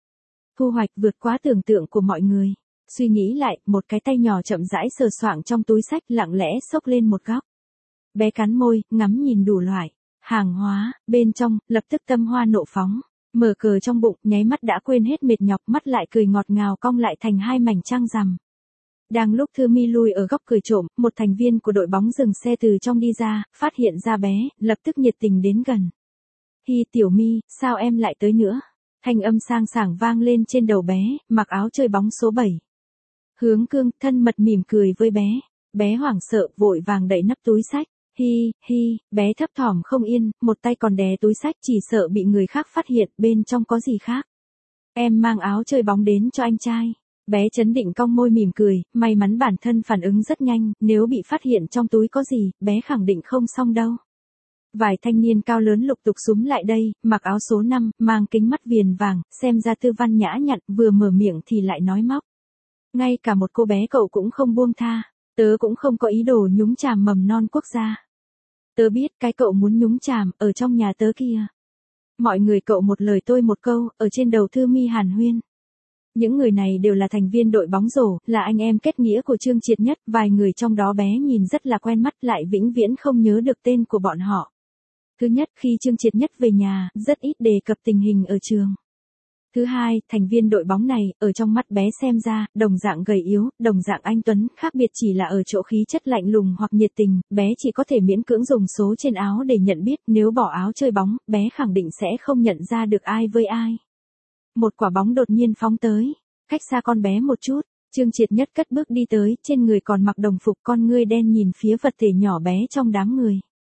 Thu hoạch vượt quá tưởng tượng của mọi người. Suy nghĩ lại, một cái tay nhỏ chậm rãi sờ soạng trong túi xách lặng lẽ xốc lên một góc. Bé cắn môi, ngắm nhìn đủ loại hàng hóa, bên trong, lập tức tâm hoa nộ phóng. Mở cờ trong bụng, nháy mắt đã quên hết mệt nhọc, mắt lại cười ngọt ngào cong lại thành hai mảnh trăng rằm. Đang lúc Thư Mi lui ở góc cười trộm, một thành viên của đội bóng dừng xe từ trong đi ra, phát hiện ra bé, lập tức nhiệt tình đến gần. Hi Tiểu Mi, sao em lại tới nữa? Thanh âm sang sảng vang lên trên đầu bé, mặc áo chơi bóng số 7. Hướng Cương thân mật mỉm cười với bé. Bé hoảng sợ, vội vàng đậy nắp túi xách. Hi, bé thấp thỏm không yên, một tay còn đè túi xách chỉ sợ bị người khác phát hiện bên trong có gì khác. Em mang áo chơi bóng đến cho anh trai. Bé chấn định cong môi mỉm cười, may mắn bản thân phản ứng rất nhanh, nếu bị phát hiện trong túi có gì, bé khẳng định không xong đâu. Vài thanh niên cao lớn lục tục xúm lại đây, mặc áo số 5, mang kính mắt viền vàng, xem ra tư văn nhã nhặn, vừa mở miệng thì lại nói móc. Ngay cả một cô bé cậu cũng không buông tha, tớ cũng không có ý đồ nhúng chàm mầm non quốc gia. Tớ biết cái cậu muốn nhúng chàm, ở trong nhà tớ kia. Mọi người cậu một lời tôi một câu, ở trên đầu Thư Mi hàn huyên. Những người này đều là thành viên đội bóng rổ, là anh em kết nghĩa của Trương Triệt Nhất, vài người trong đó bé nhìn rất là quen mắt lại vĩnh viễn không nhớ được tên của bọn họ. Thứ nhất, khi Trương Triệt Nhất về nhà, rất ít đề cập tình hình ở trường. Thứ hai, thành viên đội bóng này, ở trong mắt bé xem ra, đồng dạng gầy yếu, đồng dạng anh tuấn, khác biệt chỉ là ở chỗ khí chất lạnh lùng hoặc nhiệt tình, bé chỉ có thể miễn cưỡng dùng số trên áo để nhận biết, nếu bỏ áo chơi bóng, bé khẳng định sẽ không nhận ra được ai với ai. Một quả bóng đột nhiên phóng tới, cách xa con bé một chút, Trương Triệt Nhất cất bước đi tới, trên người còn mặc đồng phục, con ngươi đen nhìn phía vật thể nhỏ bé trong đám người.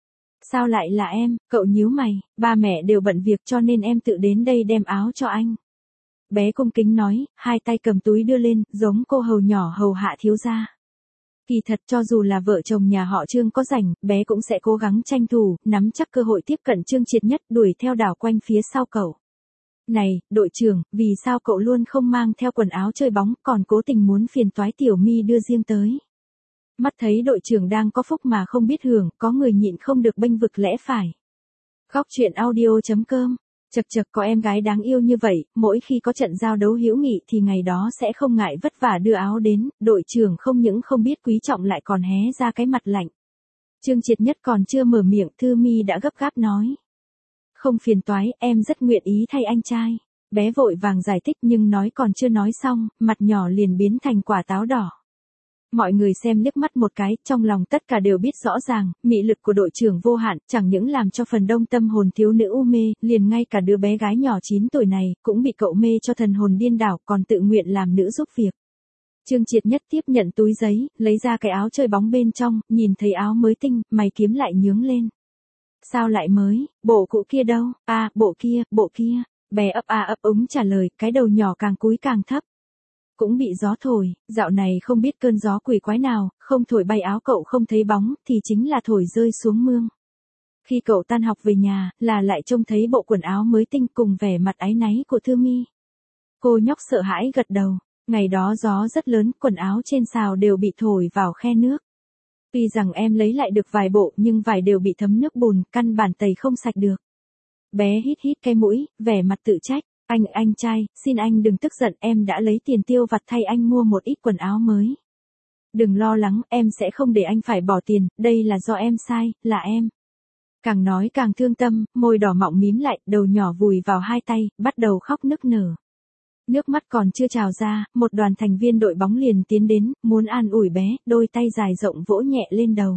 Sao lại là em, cậu nhíu mày, ba mẹ đều bận việc cho nên em tự đến đây đem áo cho anh. Bé cung kính nói, hai tay cầm túi đưa lên, giống cô hầu nhỏ hầu hạ thiếu gia. Kỳ thật cho dù là vợ chồng nhà họ Trương có rảnh, bé cũng sẽ cố gắng tranh thủ, nắm chắc cơ hội tiếp cận Trương Triệt Nhất, đuổi theo đảo quanh phía sau cậu. Này, đội trưởng, vì sao cậu luôn không mang theo quần áo chơi bóng, còn cố tình muốn phiền toái Tiểu Mi đưa riêng tới? Mắt thấy đội trưởng đang có phúc mà không biết hưởng, có người nhịn không được bênh vực lẽ phải. Góc truyện audio.com. Chật chật, có em gái đáng yêu như vậy, mỗi khi có trận giao đấu hữu nghị thì ngày đó sẽ không ngại vất vả đưa áo đến, đội trưởng không những không biết quý trọng lại còn hé ra cái mặt lạnh. Trương Triệt Nhất còn chưa mở miệng, Thư Mi đã gấp gáp nói. Không phiền toái, em rất nguyện ý thay anh trai. Bé vội vàng giải thích nhưng nói còn chưa nói xong, mặt nhỏ liền biến thành quả táo đỏ. Mọi người xem liếc mắt một cái, trong lòng tất cả đều biết rõ ràng, mị lực của đội trưởng vô hạn, chẳng những làm cho phần đông tâm hồn thiếu nữ u mê, liền ngay cả đứa bé gái nhỏ 9 tuổi này, cũng bị cậu mê cho thần hồn điên đảo, còn tự nguyện làm nữ giúp việc. Trương Triệt Nhất tiếp nhận túi giấy, lấy ra cái áo chơi bóng bên trong, nhìn thấy áo mới tinh, mày kiếm lại nhướng lên. Sao lại mới, bộ cũ kia đâu, bộ kia, bé ấp úng trả lời, cái đầu nhỏ càng cúi càng thấp. Cũng bị gió thổi, dạo này không biết cơn gió quỷ quái nào, không thổi bay áo cậu không thấy bóng, thì chính là thổi rơi xuống mương. Khi cậu tan học về nhà, là lại trông thấy bộ quần áo mới tinh cùng vẻ mặt áy náy của Thư Mi. Cô nhóc sợ hãi gật đầu, ngày đó gió rất lớn, quần áo trên xào đều bị thổi vào khe nước. Tuy rằng em lấy lại được vài bộ nhưng vài đều bị thấm nước bùn, căn bản tẩy không sạch được. Bé hít cái mũi, vẻ mặt tự trách. Anh trai, xin anh đừng tức giận, em đã lấy tiền tiêu vặt thay anh mua một ít quần áo mới. Đừng lo lắng, em sẽ không để anh phải bỏ tiền, đây là do em sai, là em. Càng nói càng thương tâm, môi đỏ mọng mím lại, đầu nhỏ vùi vào hai tay, bắt đầu khóc nức nở. Nước mắt còn chưa trào ra, một đoàn thành viên đội bóng liền tiến đến, muốn an ủi bé, đôi tay dài rộng vỗ nhẹ lên đầu.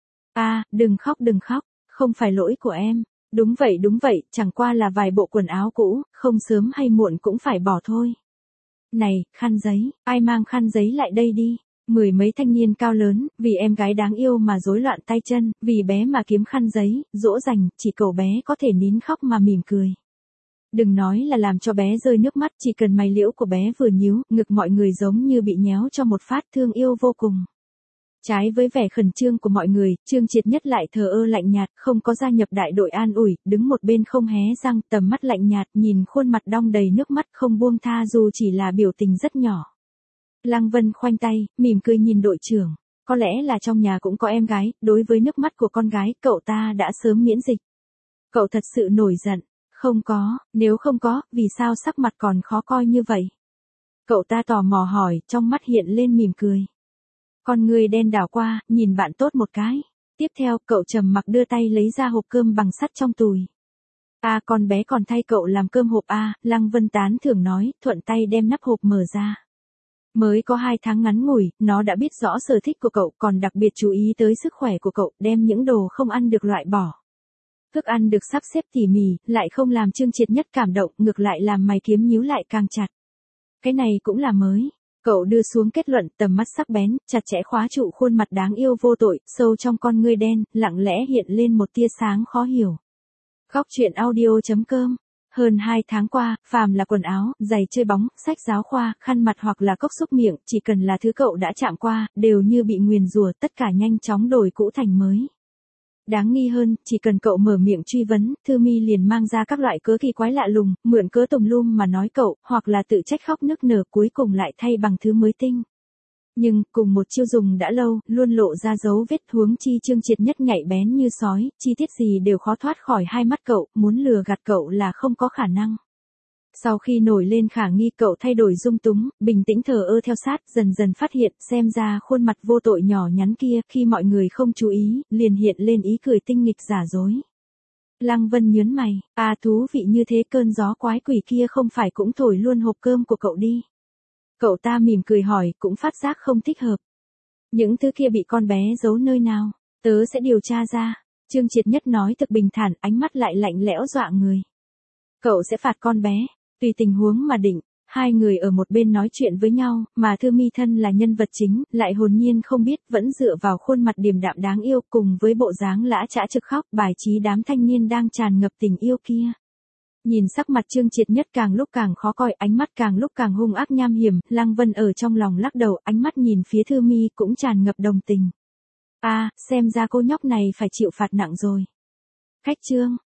Đừng khóc, không phải lỗi của em. Đúng vậy, chẳng qua là vài bộ quần áo cũ, không sớm hay muộn cũng phải bỏ thôi. Này, khăn giấy, ai mang khăn giấy lại đây đi. Mười mấy thanh niên cao lớn, vì em gái đáng yêu mà rối loạn tay chân, vì bé mà kiếm khăn giấy, dỗ dành, chỉ cậu bé có thể nín khóc mà mỉm cười. Đừng nói là làm cho bé rơi nước mắt, chỉ cần mày liễu của bé vừa nhíu, ngực mọi người giống như bị nhéo cho một phát, thương yêu vô cùng. Trái với vẻ khẩn trương của mọi người, Trương Triệt Nhất lại thờ ơ lạnh nhạt, không có gia nhập đại đội an ủi, đứng một bên không hé răng, tầm mắt lạnh nhạt, nhìn khuôn mặt đong đầy nước mắt không buông tha dù chỉ là biểu tình rất nhỏ. Lăng Vân khoanh tay, mỉm cười nhìn đội trưởng, có lẽ là trong nhà cũng có em gái, đối với nước mắt của con gái, cậu ta đã sớm miễn dịch. Cậu thật sự nổi giận, Không có, nếu không có, vì sao sắc mặt còn khó coi như vậy? Cậu ta tò mò hỏi, trong mắt hiện lên mỉm cười. Con người đen đảo qua, nhìn bạn tốt một cái. Tiếp theo, cậu trầm mặc đưa tay lấy ra hộp cơm bằng sắt trong túi. Con bé còn thay cậu làm cơm hộp Lăng Vân tán thưởng nói, thuận tay đem nắp hộp mở ra. Mới có 2 tháng ngắn ngủi, nó đã biết rõ sở thích của cậu, còn đặc biệt chú ý tới sức khỏe của cậu, đem những đồ không ăn được loại bỏ. Thức ăn được sắp xếp tỉ mỉ, lại không làm Trương Triệt Nhất cảm động, ngược lại làm mày kiếm nhíu lại càng chặt. Cái này cũng là mới. Cậu đưa xuống kết luận, tầm mắt sắc bén, chặt chẽ khóa trụ khuôn mặt đáng yêu vô tội, sâu trong con ngươi đen, lặng lẽ hiện lên một tia sáng khó hiểu. Góc truyện audio.com. Hơn 2 tháng qua, phàm là quần áo, giày chơi bóng, sách giáo khoa, khăn mặt hoặc là cốc xúc miệng, chỉ cần là thứ cậu đã chạm qua, đều như bị nguyền rủa, tất cả nhanh chóng đổi cũ thành mới. Đáng nghi hơn, chỉ cần cậu mở miệng truy vấn, Thư Mi liền mang ra các loại cớ kỳ quái lạ lùng, mượn cớ tùm lum mà nói cậu, hoặc là tự trách khóc nức nở, cuối cùng lại thay bằng thứ mới tinh. Nhưng, cùng một chiêu dùng đã lâu, luôn lộ ra dấu vết, huống chi Trương Triệt Nhất nhạy bén như sói, chi tiết gì đều khó thoát khỏi hai mắt cậu, muốn lừa gạt cậu là không có khả năng. Sau khi nổi lên khả nghi, cậu thay đổi dung túng, bình tĩnh thờ ơ theo sát, dần dần phát hiện, xem ra khuôn mặt vô tội nhỏ nhắn kia, khi mọi người không chú ý, liền hiện lên ý cười tinh nghịch giả dối. Lăng Vân nhớn mày, thú vị như thế, cơn gió quái quỷ kia không phải cũng thổi luôn hộp cơm của cậu đi. Cậu ta mỉm cười hỏi, cũng phát giác không thích hợp. Những thứ kia bị con bé giấu nơi nào, tớ sẽ điều tra ra. Trương Triệt Nhất nói thực bình thản, ánh mắt lại lạnh lẽo dọa người. Cậu sẽ phạt con bé, tùy tình huống mà định. Hai người ở một bên nói chuyện với nhau, mà Thư Mi thân là nhân vật chính, lại hồn nhiên không biết, vẫn dựa vào khuôn mặt điềm đạm đáng yêu cùng với bộ dáng lã chã trực khóc, bài trí đám thanh niên đang tràn ngập tình yêu kia. Nhìn sắc mặt Trương Triệt Nhất càng lúc càng khó coi, ánh mắt càng lúc càng hung ác nham hiểm, Lăng Vân ở trong lòng lắc đầu, ánh mắt nhìn phía Thư Mi cũng tràn ngập đồng tình. Xem ra cô nhóc này phải chịu phạt nặng rồi. Khách chương